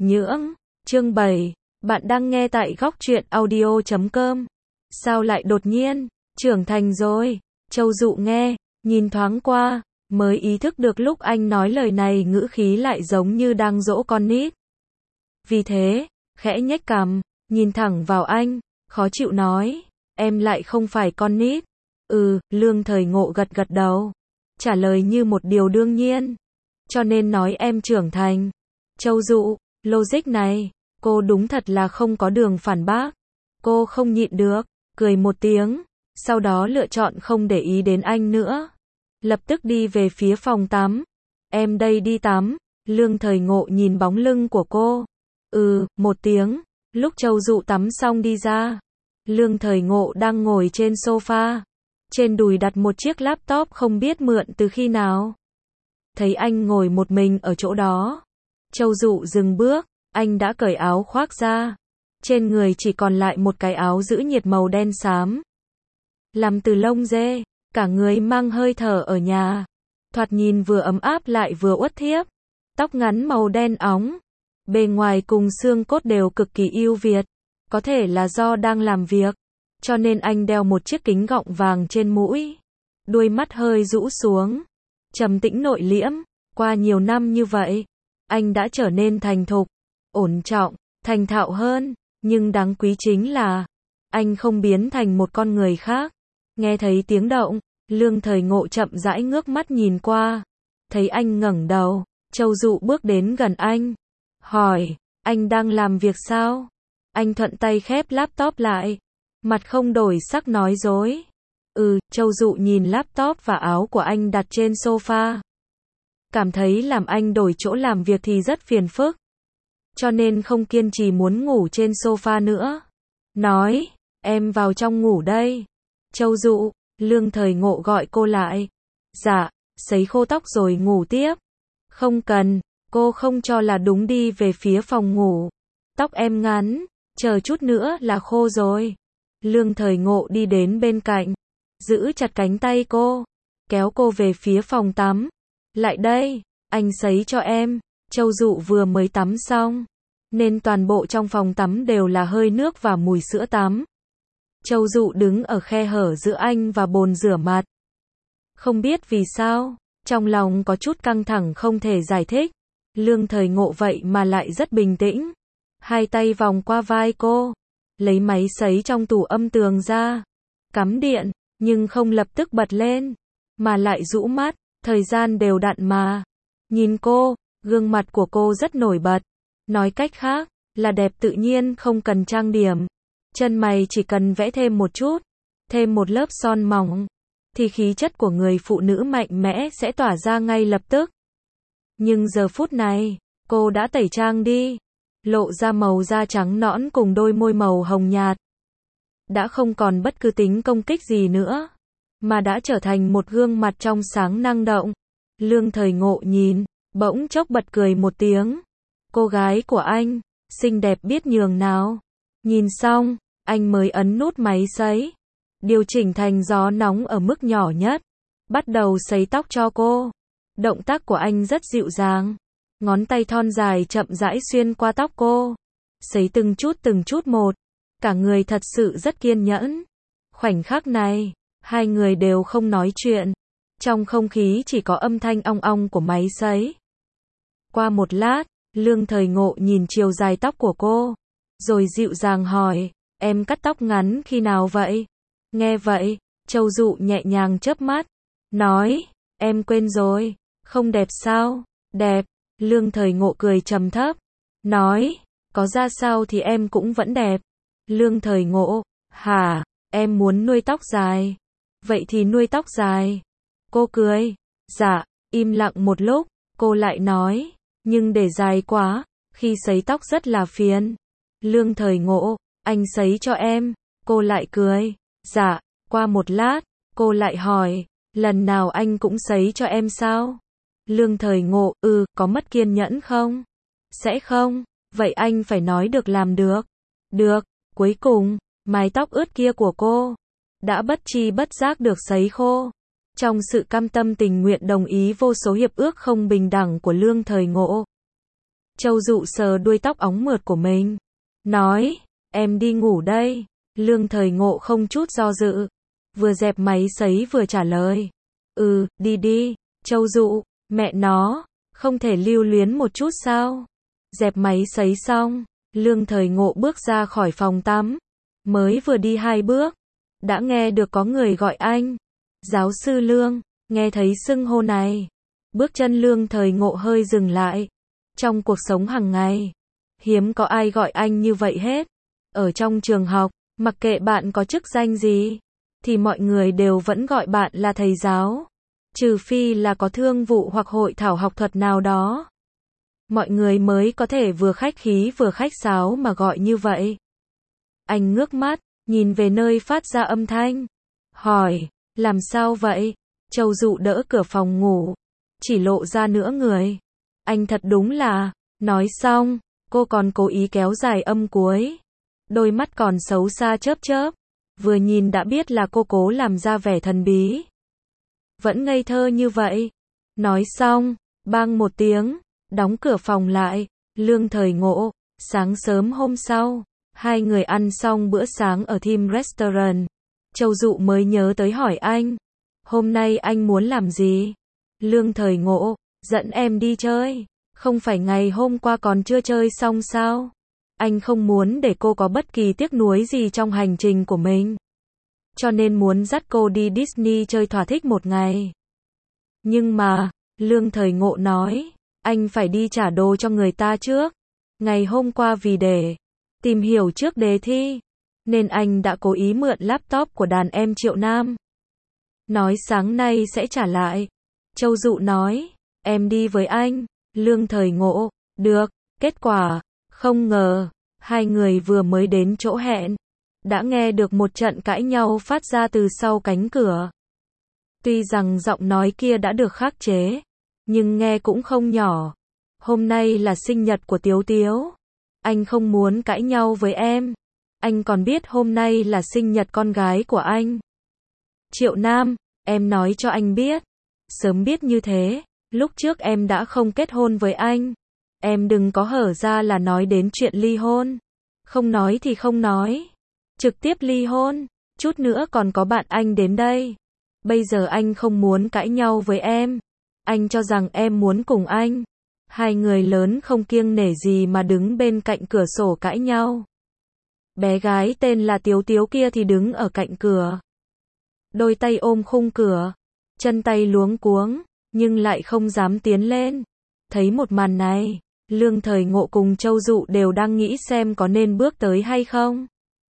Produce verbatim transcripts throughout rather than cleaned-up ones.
Nhưỡng, chương bảy, bạn đang nghe tại góc truyện audio chấm com. Sao lại đột nhiên, trưởng thành rồi, Châu Dụ nghe, nhìn thoáng qua, mới ý thức được lúc anh nói lời này ngữ khí lại giống như đang dỗ con nít. Vì thế, khẽ nhếch cằm, nhìn thẳng vào anh, khó chịu nói, em lại không phải con nít. Ừ, Lương Thời Ngộ gật gật đầu, trả lời như một điều đương nhiên. Cho nên nói em trưởng thành. Châu Dụ, logic này, cô đúng thật là không có đường phản bác. Cô không nhịn được, cười một tiếng, sau đó lựa chọn không để ý đến anh nữa. Lập tức đi về phía phòng tắm. Em đây đi tắm. Lương Thời Ngộ nhìn bóng lưng của cô. Ừ, một tiếng, lúc Châu Dụ tắm xong đi ra. Lương Thời Ngộ đang ngồi trên sofa. Trên đùi đặt một chiếc laptop không biết mượn từ khi nào. Thấy anh ngồi một mình ở chỗ đó. Châu Dụ dừng bước, anh đã cởi áo khoác ra. Trên người chỉ còn lại một cái áo giữ nhiệt màu đen xám. Làm từ lông dê, cả người mang hơi thở ở nhà. Thoạt nhìn vừa ấm áp lại vừa uất thiếp. Tóc ngắn màu đen óng. Bề ngoài cùng xương cốt đều cực kỳ ưu việt. Có thể là do đang làm việc. Cho nên anh đeo một chiếc kính gọng vàng trên mũi. Đuôi mắt hơi rũ xuống. Trầm tĩnh nội liễm. Qua nhiều năm như vậy, anh đã trở nên thành thục, ổn trọng, thành thạo hơn. Nhưng đáng quý chính là, anh không biến thành một con người khác. Nghe thấy tiếng động, Lương Thời Ngộ chậm rãi ngước mắt nhìn qua. Thấy anh ngẩng đầu, Châu Dụ bước đến gần anh. Hỏi, anh đang làm việc sao? Anh thuận tay khép laptop lại. Mặt không đổi sắc nói dối. Ừ, Châu Dụ nhìn laptop và áo của anh đặt trên sofa. Cảm thấy làm anh đổi chỗ làm việc thì rất phiền phức. Cho nên không kiên trì muốn ngủ trên sofa nữa. Nói, em vào trong ngủ đây. Châu Dụ, Lương Thời Ngộ gọi cô lại. Dạ, sấy khô tóc rồi ngủ tiếp. Không cần, cô không cho là đúng đi về phía phòng ngủ. Tóc em ngắn, chờ chút nữa là khô rồi. Lương Thời Ngộ đi đến bên cạnh, giữ chặt cánh tay cô, kéo cô về phía phòng tắm. Lại đây, anh sấy cho em. Châu Dụ vừa mới tắm xong, nên toàn bộ trong phòng tắm đều là hơi nước và mùi sữa tắm. Châu Dụ đứng ở khe hở giữa anh và bồn rửa mặt. Không biết vì sao, trong lòng có chút căng thẳng không thể giải thích. Lương Thời Ngộ vậy mà lại rất bình tĩnh. Hai tay vòng qua vai cô, lấy máy sấy trong tủ âm tường ra, cắm điện, nhưng không lập tức bật lên, mà lại rũ mắt, thời gian đều đặn mà. Nhìn cô, gương mặt của cô rất nổi bật. Nói cách khác, là đẹp tự nhiên không cần trang điểm. Chân mày chỉ cần vẽ thêm một chút, thêm một lớp son mỏng, thì khí chất của người phụ nữ mạnh mẽ sẽ tỏa ra ngay lập tức. Nhưng giờ phút này, cô đã tẩy trang đi, lộ ra màu da trắng nõn cùng đôi môi màu hồng nhạt. Đã không còn bất cứ tính công kích gì nữa, mà đã trở thành một gương mặt trong sáng năng động. Lương Thời Ngộ nhìn, bỗng chốc bật cười một tiếng. Cô gái của anh, xinh đẹp biết nhường nào. Nhìn xong, anh mới ấn nút máy sấy, điều chỉnh thành gió nóng ở mức nhỏ nhất, bắt đầu sấy tóc cho cô. Động tác của anh rất dịu dàng, ngón tay thon dài chậm rãi xuyên qua tóc cô, sấy từng chút từng chút một, cả người thật sự rất kiên nhẫn. Khoảnh khắc này, hai người đều không nói chuyện, trong không khí chỉ có âm thanh ong ong của máy sấy. Qua một lát, Lương Thời Ngộ nhìn chiều dài tóc của cô, rồi dịu dàng hỏi, em cắt tóc ngắn khi nào vậy? Nghe vậy, Châu Dụ nhẹ nhàng chớp mắt, nói, em quên rồi, không đẹp sao? Đẹp. Lương Thời Ngộ cười trầm thấp, nói, có ra sao thì em cũng vẫn đẹp. Lương Thời Ngộ, hả, em muốn nuôi tóc dài? Vậy thì nuôi tóc dài. Cô cười, dạ. Im lặng một lúc, cô lại nói, nhưng để dài quá, khi sấy tóc rất là phiền. Lương Thời Ngộ, anh sấy cho em. Cô lại cười, dạ. Qua một lát, cô lại hỏi, lần nào anh cũng sấy cho em sao? Lương Thời Ngộ, ừ, có mất kiên nhẫn không? Sẽ không, vậy anh phải nói được làm được. Được. Cuối cùng, mái tóc ướt kia của cô đã bất chi bất giác được sấy khô. Trong sự cam tâm tình nguyện đồng ý vô số hiệp ước không bình đẳng của Lương Thời Ngộ, Châu Dụ sờ đuôi tóc óng mượt của mình. Nói, em đi ngủ đây. Lương Thời Ngộ không chút do dự. Vừa dẹp máy sấy vừa trả lời. Ừ, đi đi. Châu Dụ, mẹ nó, không thể lưu luyến một chút sao? Dẹp máy sấy xong, Lương Thời Ngộ bước ra khỏi phòng tắm. Mới vừa đi hai bước, đã nghe được có người gọi anh. Giáo sư Lương, nghe thấy xưng hô này. Bước chân Lương Thời Ngộ hơi dừng lại. Trong cuộc sống hàng ngày, hiếm có ai gọi anh như vậy hết. Ở trong trường học, mặc kệ bạn có chức danh gì, thì mọi người đều vẫn gọi bạn là thầy giáo. Trừ phi là có thương vụ hoặc hội thảo học thuật nào đó. Mọi người mới có thể vừa khách khí vừa khách sáo mà gọi như vậy. Anh ngước mắt, nhìn về nơi phát ra âm thanh. Hỏi, làm sao vậy? Châu Dụ đỡ cửa phòng ngủ, chỉ lộ ra nửa người. Anh thật đúng là, nói xong, cô còn cố ý kéo dài âm cuối. Đôi mắt còn xấu xa chớp chớp. Vừa nhìn đã biết là cô cố làm ra vẻ thần bí. Vẫn ngây thơ như vậy. Nói xong, bang một tiếng, đóng cửa phòng lại. Lương Thời Ngộ, sáng sớm hôm sau, hai người ăn xong bữa sáng ở Theme Restaurant. Châu Dụ mới nhớ tới hỏi anh, hôm nay anh muốn làm gì? Lương Thời Ngộ, dẫn em đi chơi. Không phải ngày hôm qua còn chưa chơi xong sao? Anh không muốn để cô có bất kỳ tiếc nuối gì trong hành trình của mình. Cho nên muốn dắt cô đi Disney chơi thỏa thích một ngày. Nhưng mà, Lương Thời Ngộ nói, anh phải đi trả đồ cho người ta trước. Ngày hôm qua vì để tìm hiểu trước đề thi, nên anh đã cố ý mượn laptop của đàn em Triệu Nam. Nói sáng nay sẽ trả lại. Châu Dụ nói, em đi với anh. Lương Thời Ngộ, được. Kết quả, không ngờ, hai người vừa mới đến chỗ hẹn, đã nghe được một trận cãi nhau phát ra từ sau cánh cửa. Tuy rằng giọng nói kia đã được khắc chế, nhưng nghe cũng không nhỏ. Hôm nay là sinh nhật của Tiếu Tiếu. Anh không muốn cãi nhau với em. Anh còn biết hôm nay là sinh nhật con gái của anh. Triệu Nam, em nói cho anh biết. Sớm biết như thế, lúc trước em đã không kết hôn với anh. Em đừng có hở ra là nói đến chuyện ly hôn. Không nói thì không nói. Trực tiếp ly hôn. Chút nữa còn có bạn anh đến đây. Bây giờ anh không muốn cãi nhau với em. Anh cho rằng em muốn cùng anh. Hai người lớn không kiêng nể gì mà đứng bên cạnh cửa sổ cãi nhau. Bé gái tên là Tiếu Tiếu kia thì đứng ở cạnh cửa. Đôi tay ôm khung cửa. Chân tay luống cuống, nhưng lại không dám tiến lên. Thấy một màn này, Lương Thời Ngộ cùng Châu Dụ đều đang nghĩ xem có nên bước tới hay không.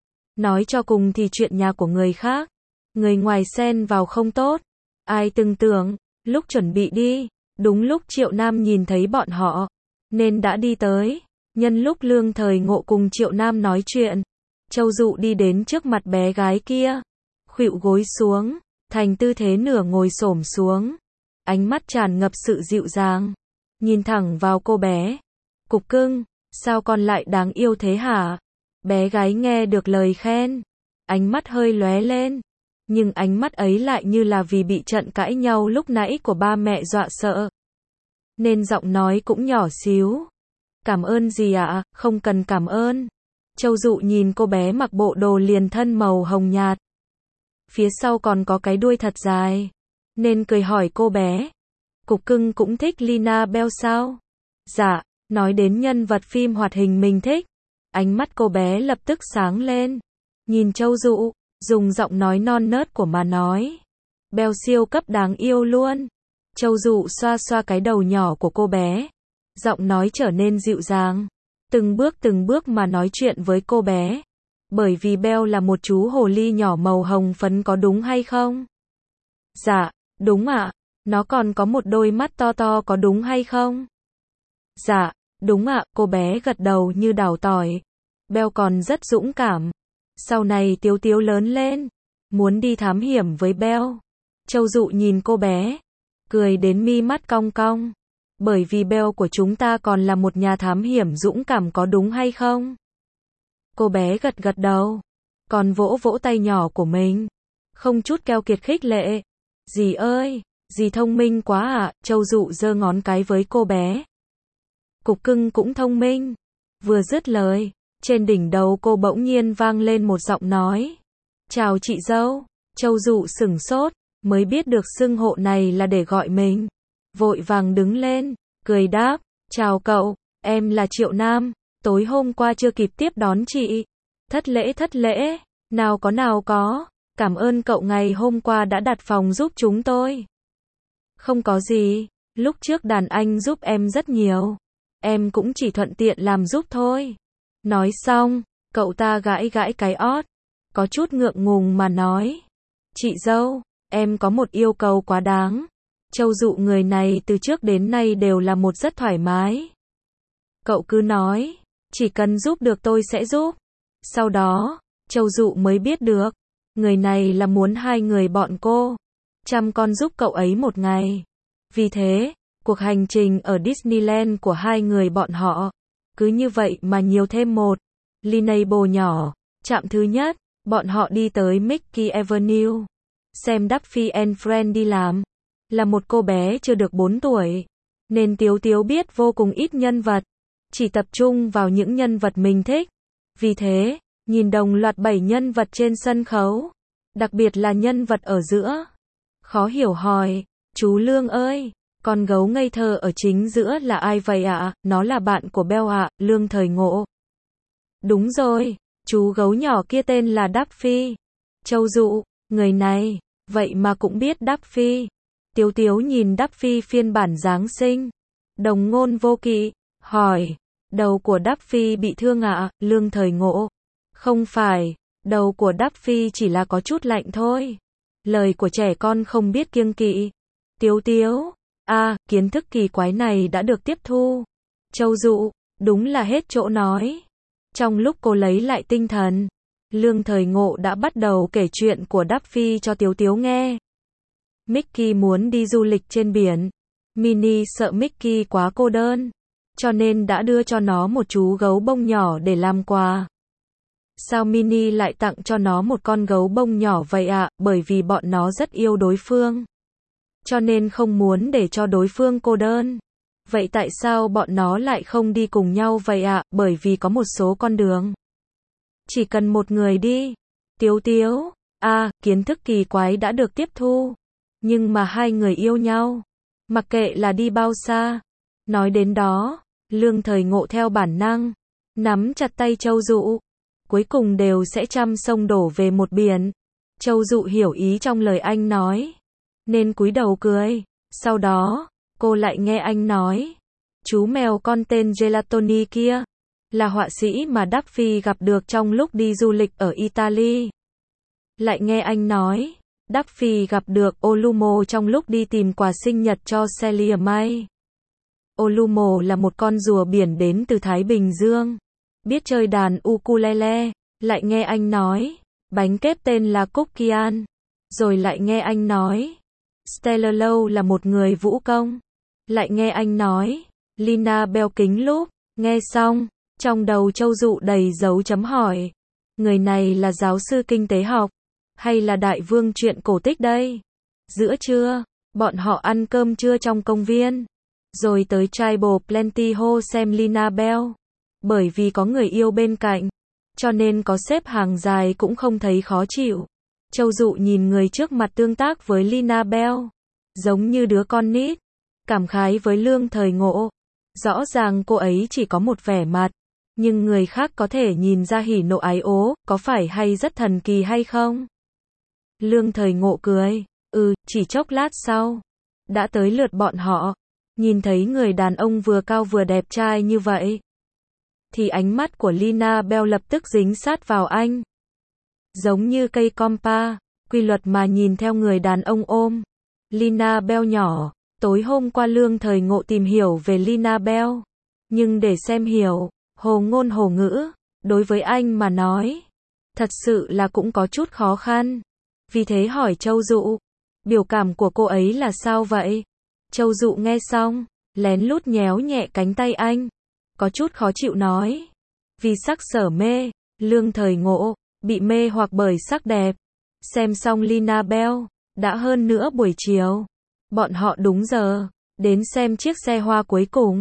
Nói cho cùng thì chuyện nhà của người khác, người ngoài xen vào không tốt. Ai từng tưởng, lúc chuẩn bị đi, đúng lúc Triệu Nam nhìn thấy bọn họ, nên đã đi tới. Nhân lúc Lương Thời Ngộ cùng Triệu Nam nói chuyện, Châu Dụ đi đến trước mặt bé gái kia, khuỵu gối xuống, thành tư thế nửa ngồi xổm xuống. Ánh mắt tràn ngập sự dịu dàng, nhìn thẳng vào cô bé. Cục cưng, sao con lại đáng yêu thế hả? Bé gái nghe được lời khen, ánh mắt hơi lóe lên, nhưng ánh mắt ấy lại như là vì bị trận cãi nhau lúc nãy của ba mẹ dọa sợ, nên giọng nói cũng nhỏ xíu. Cảm ơn gì ạ? À? Không cần cảm ơn. Châu Dụ nhìn cô bé mặc bộ đồ liền thân màu hồng nhạt, phía sau còn có cái đuôi thật dài, nên cười hỏi cô bé. Cục cưng cũng thích Lina Bell sao? Dạ, nói đến nhân vật phim hoạt hình mình thích. Ánh mắt cô bé lập tức sáng lên. Nhìn Châu Dụ, dùng giọng nói non nớt của mà nói. Bell siêu cấp đáng yêu luôn. Châu Dụ xoa xoa cái đầu nhỏ của cô bé. Giọng nói trở nên dịu dàng. Từng bước từng bước mà nói chuyện với cô bé. Bởi vì Bell là một chú hồ ly nhỏ màu hồng phấn có đúng hay không? Dạ, đúng ạ. Nó còn có một đôi mắt to to có đúng hay không? Dạ, đúng ạ. Cô bé gật đầu như đào tỏi. Bell còn rất dũng cảm. Sau này Tiếu Tiếu lớn lên, muốn đi thám hiểm với Bell. Châu Dụ nhìn cô bé, cười đến mi mắt cong cong. Bởi vì Bell của chúng ta còn là một nhà thám hiểm dũng cảm có đúng hay không? Cô bé gật gật đầu, còn vỗ vỗ tay nhỏ của mình, không chút keo kiệt khích lệ. Dì ơi, dì thông minh quá ạ. À? Châu Dụ giơ ngón cái với cô bé. Cục cưng cũng thông minh. Vừa dứt lời, trên đỉnh đầu cô bỗng nhiên vang lên một giọng nói. Chào chị dâu. Châu Dụ sửng sốt, mới biết được xưng hộ này là để gọi mình. Vội vàng đứng lên, cười đáp, chào cậu, em là Triệu Nam, tối hôm qua chưa kịp tiếp đón chị. Thất lễ thất lễ, nào có nào có, cảm ơn cậu ngày hôm qua đã đặt phòng giúp chúng tôi. Không có gì, lúc trước đàn anh giúp em rất nhiều, em cũng chỉ thuận tiện làm giúp thôi. Nói xong, cậu ta gãi gãi cái ót, có chút ngượng ngùng mà nói. Chị dâu, em có một yêu cầu quá đáng. Châu Dụ người này từ trước đến nay đều là một rất thoải mái. Cậu cứ nói, chỉ cần giúp được tôi sẽ giúp. Sau đó, Châu Dụ mới biết được, người này là muốn hai người bọn cô chăm con giúp cậu ấy một ngày. Vì thế, cuộc hành trình ở Disneyland của hai người bọn họ cứ như vậy mà nhiều thêm một Lineable nhỏ. Trạm thứ nhất, bọn họ đi tới Mickey Avenue, xem Duffy and Friends đi làm. Là một cô bé chưa được bốn tuổi, nên Tiếu Tiếu biết vô cùng ít nhân vật, chỉ tập trung vào những nhân vật mình thích. Vì thế, nhìn đồng loạt bảy nhân vật trên sân khấu, đặc biệt là nhân vật ở giữa. Khó hiểu hỏi, chú Lương ơi, con gấu ngây thơ ở chính giữa là ai vậy ạ? À? Nó là bạn của Belle ạ, à, Lương thời ngộ. Đúng rồi, chú gấu nhỏ kia tên là Duffy. Châu Dụ, người này, vậy mà cũng biết Duffy. Tiếu Tiếu nhìn Duffy phiên bản Giáng sinh, đồng ngôn vô kỵ, hỏi, đầu của Duffy bị thương ạ? À? Lương thời ngộ, không phải, đầu của Duffy chỉ là có chút lạnh thôi. Lời của trẻ con không biết kiêng kỵ. Tiếu Tiếu, a, à, kiến thức kỳ quái này đã được tiếp thu. Châu Dụ, đúng là hết chỗ nói. Trong lúc cô lấy lại tinh thần, Lương thời ngộ đã bắt đầu kể chuyện của Duffy cho Tiếu Tiếu nghe. Mickey muốn đi du lịch trên biển. Minnie sợ Mickey quá cô đơn, cho nên đã đưa cho nó một chú gấu bông nhỏ để làm quà. Sao Minnie lại tặng cho nó một con gấu bông nhỏ vậy ạ? À? Bởi vì bọn nó rất yêu đối phương, cho nên không muốn để cho đối phương cô đơn. Vậy tại sao bọn nó lại không đi cùng nhau vậy ạ? À? Bởi vì có một số con đường chỉ cần một người đi. Tiếu Tiếu, a, à, kiến thức kỳ quái đã được tiếp thu. Nhưng mà hai người yêu nhau, mặc kệ là đi bao xa. Nói đến đó, Lương thời ngộ theo bản năng nắm chặt tay Châu Dụ, cuối cùng đều sẽ trăm sông đổ về một biển. Châu Dụ hiểu ý trong lời anh nói, nên cúi đầu cười. Sau đó, cô lại nghe anh nói, chú mèo con tên Gelatoni kia là họa sĩ mà Duffy gặp được trong lúc đi du lịch ở Italy. Lại nghe anh nói, Duffy gặp được Olumo trong lúc đi tìm quà sinh nhật cho Celia May. Olumo là một con rùa biển đến từ Thái Bình Dương, biết chơi đàn ukulele. Lại nghe anh nói, bánh kép tên là Cookian. Rồi lại nghe anh nói, Stellar Low là một người vũ công. Lại nghe anh nói, Lina Bell kính lúp. Nghe xong, trong đầu Châu Dụ đầy dấu chấm hỏi. Người này là giáo sư kinh tế học, hay là đại vương truyện cổ tích đây? Giữa trưa, bọn họ ăn cơm trưa trong công viên, rồi tới Tribal Plenty Hall xem Lina Bell. Bởi vì có người yêu bên cạnh, cho nên có xếp hàng dài cũng không thấy khó chịu. Châu Dụ nhìn người trước mặt tương tác với Lina Bell, giống như đứa con nít, cảm khái với Lương thời ngộ. Rõ ràng cô ấy chỉ có một vẻ mặt, nhưng người khác có thể nhìn ra hỉ nộ ái ố, có phải hay rất thần kỳ hay không? Lương thời ngộ cười, ừ, chỉ chốc lát sau, đã tới lượt bọn họ. Nhìn thấy người đàn ông vừa cao vừa đẹp trai như vậy, thì ánh mắt của Lina Bell lập tức dính sát vào anh. Giống như cây compa, quy luật mà nhìn theo người đàn ông ôm. Lina Bell nhỏ, tối hôm qua Lương thời ngộ tìm hiểu về Lina Bell. Nhưng để xem hiểu, hồ ngôn hồ ngữ, đối với anh mà nói, thật sự là cũng có chút khó khăn. Vì thế hỏi Châu Dụ, biểu cảm của cô ấy là sao vậy? Châu Dụ nghe xong, lén lút nhéo nhẹ cánh tay anh, có chút khó chịu nói. Vì sắc sở mê, Lương thời ngộ, bị mê hoặc bởi sắc đẹp. Xem xong Lina Bell, đã hơn nữa buổi chiều. Bọn họ đúng giờ, đến xem chiếc xe hoa cuối cùng.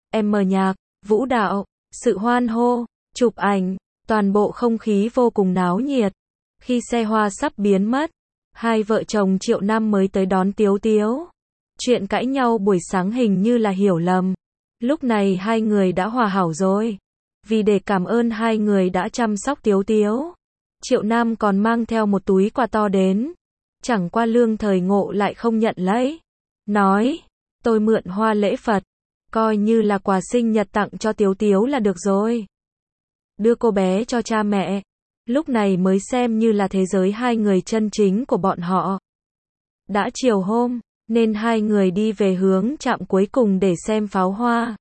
em mở nhạc, vũ đạo, sự hoan hô, chụp ảnh, toàn bộ không khí vô cùng náo nhiệt. Khi xe hoa sắp biến mất, hai vợ chồng Triệu Nam mới tới đón Tiếu Tiếu. Chuyện cãi nhau buổi sáng hình như là hiểu lầm. Lúc này hai người đã hòa hảo rồi. Vì để cảm ơn hai người đã chăm sóc Tiếu Tiếu, Triệu Nam còn mang theo một túi quà to đến. Chẳng qua Lương Thời Ngộ lại không nhận lấy. Nói, tôi mượn hoa lễ Phật, coi như là quà sinh nhật tặng cho Tiếu Tiếu là được rồi. Đưa cô bé cho cha mẹ. Lúc này mới xem như là thế giới hai người chân chính của bọn họ. Đã chiều hôm, nên hai người đi về hướng trạm cuối cùng để xem pháo hoa.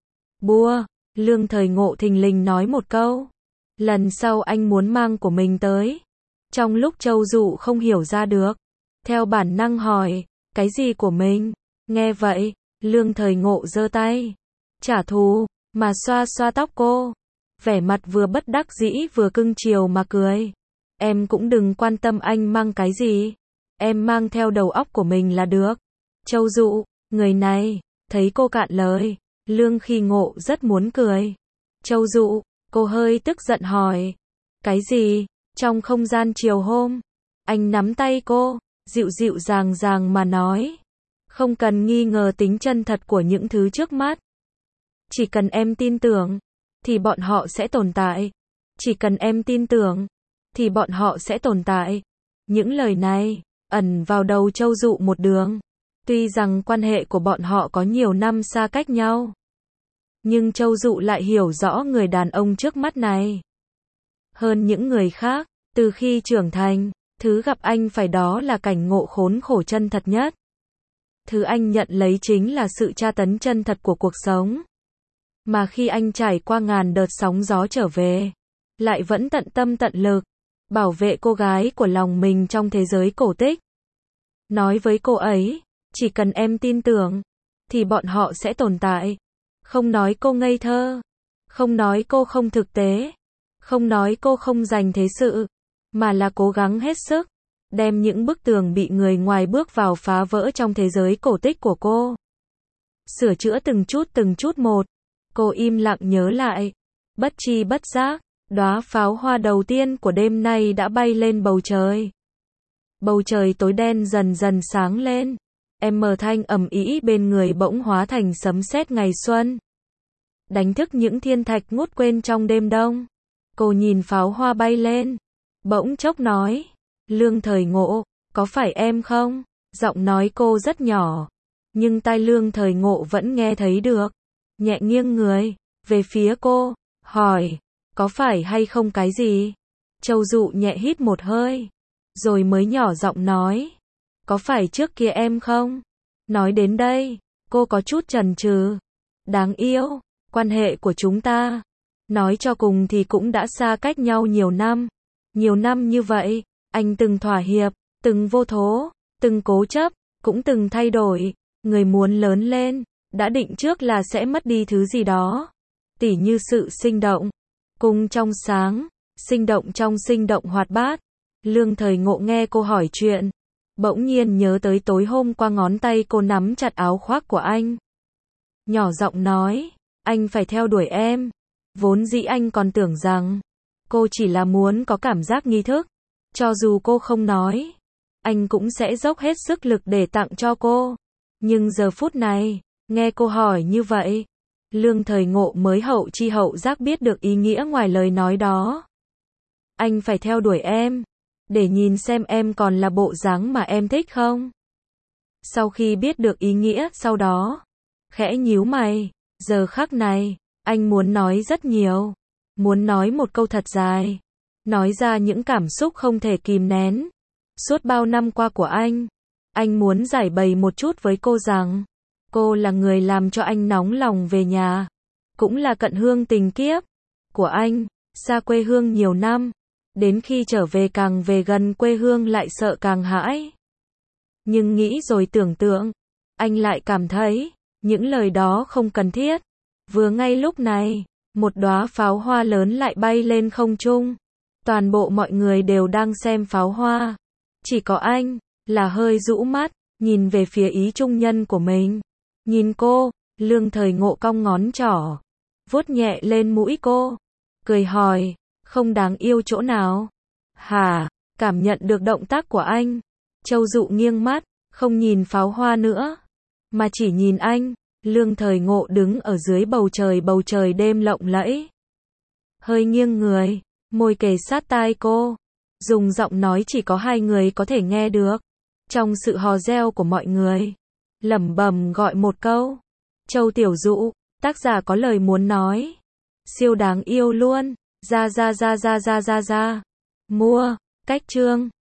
Bua, Lương Thời Ngộ thình lình nói một câu. Lần sau anh muốn mang của mình tới. Trong lúc Châu Dụ không hiểu ra được, theo bản năng hỏi, cái gì của mình? Nghe vậy, Lương Thời Ngộ giơ tay, trả thù, mà xoa xoa tóc cô. Vẻ mặt vừa bất đắc dĩ vừa cưng chiều mà cười. Em cũng đừng quan tâm anh mang cái gì. Em mang theo đầu óc của mình là được. Châu Dụ, người này, thấy cô cạn lời, Lương Khi Ngộ rất muốn cười. Châu Dụ, cô hơi tức giận hỏi. Cái gì? Trong không gian chiều hôm, anh nắm tay cô, dịu dịu dàng dàng mà nói. Không cần nghi ngờ tính chân thật của những thứ trước mắt. Chỉ cần em tin tưởng, thì bọn họ sẽ tồn tại. Chỉ cần em tin tưởng, thì bọn họ sẽ tồn tại. Những lời này, ẩn vào đầu Châu Dụ một đường. Tuy rằng quan hệ của bọn họ có nhiều năm xa cách nhau, nhưng Châu Dụ lại hiểu rõ người đàn ông trước mắt này hơn những người khác. Từ khi trưởng thành, thứ gặp anh phải đó là cảnh ngộ khốn khổ chân thật nhất. Thứ anh nhận lấy chính là sự tra tấn chân thật của cuộc sống. Mà khi anh trải qua ngàn đợt sóng gió trở về, lại vẫn tận tâm tận lực bảo vệ cô gái của lòng mình trong thế giới cổ tích. Nói với cô ấy, chỉ cần em tin tưởng, thì bọn họ sẽ tồn tại. Không nói cô ngây thơ, không nói cô không thực tế, không nói cô không dành thế sự, mà là cố gắng hết sức, đem những bức tường bị người ngoài bước vào phá vỡ trong thế giới cổ tích của cô. Sửa chữa từng chút từng chút một. Cô im lặng nhớ lại. Bất tri bất giác, đóa pháo hoa đầu tiên của đêm nay đã bay lên bầu trời. Bầu trời tối đen dần dần sáng lên. Em mở thanh ầm ĩ bên người bỗng hóa thành sấm sét ngày xuân, đánh thức những thiên thạch ngút quên trong đêm đông. Cô nhìn pháo hoa bay lên, bỗng chốc nói, Lương Thời Ngộ, có phải em không? Giọng nói cô rất nhỏ, nhưng tai Lương Thời Ngộ vẫn nghe thấy được. Nhẹ nghiêng người về phía cô, hỏi, có phải hay không cái gì? Châu Dụ nhẹ hít một hơi, rồi mới nhỏ giọng nói, có phải trước kia em không? Nói đến đây, cô có chút chần chừ. Đáng yêu, quan hệ của chúng ta, nói cho cùng thì cũng đã xa cách nhau nhiều năm. Nhiều năm như vậy, anh từng thỏa hiệp, từng vô thố, từng cố chấp, cũng từng thay đổi. Người muốn lớn lên, đã định trước là sẽ mất đi thứ gì đó. Tỉ như sự sinh động, cùng trong sáng, sinh động trong sinh động hoạt bát. Lương Thời Ngộ nghe cô hỏi chuyện, bỗng nhiên nhớ tới tối hôm qua ngón tay cô nắm chặt áo khoác của anh. Nhỏ giọng nói, anh phải theo đuổi em. Vốn dĩ anh còn tưởng rằng, cô chỉ là muốn có cảm giác nghi thức. Cho dù cô không nói, anh cũng sẽ dốc hết sức lực để tặng cho cô. Nhưng giờ phút này, nghe cô hỏi như vậy, Lương Thời Ngộ mới hậu chi hậu giác biết được ý nghĩa ngoài lời nói đó. Anh phải theo đuổi em, để nhìn xem em còn là bộ dáng mà em thích không? Sau khi biết được ý nghĩa sau đó, khẽ nhíu mày, giờ khắc này, anh muốn nói rất nhiều, muốn nói một câu thật dài, nói ra những cảm xúc không thể kìm nén. Suốt bao năm qua của anh, anh muốn giải bày một chút với cô rằng, cô là người làm cho anh nóng lòng về nhà, cũng là cận hương tình kiếp của anh, xa quê hương nhiều năm, đến khi trở về càng về gần quê hương lại sợ càng hãi. Nhưng nghĩ rồi tưởng tượng, anh lại cảm thấy, những lời đó không cần thiết. Vừa ngay lúc này, một đóa pháo hoa lớn lại bay lên không trung. Toàn bộ mọi người đều đang xem pháo hoa. Chỉ có anh, là hơi rũ mắt, nhìn về phía ý trung nhân của mình. Nhìn cô, Lương Thời Ngộ cong ngón trỏ, vuốt nhẹ lên mũi cô, cười hỏi, không đáng yêu chỗ nào? Hả? Cảm nhận được động tác của anh, Châu Dụ nghiêng mắt, không nhìn pháo hoa nữa, mà chỉ nhìn anh. Lương Thời Ngộ đứng ở dưới bầu trời bầu trời đêm lộng lẫy, hơi nghiêng người, môi kề sát tai cô, dùng giọng nói chỉ có hai người có thể nghe được. Trong sự hò reo của mọi người, lẩm bẩm gọi một câu, Châu Tiểu Dụ, tác giả có lời muốn nói, siêu đáng yêu luôn, ra ra ra ra ra ra ra, mua, cách chương.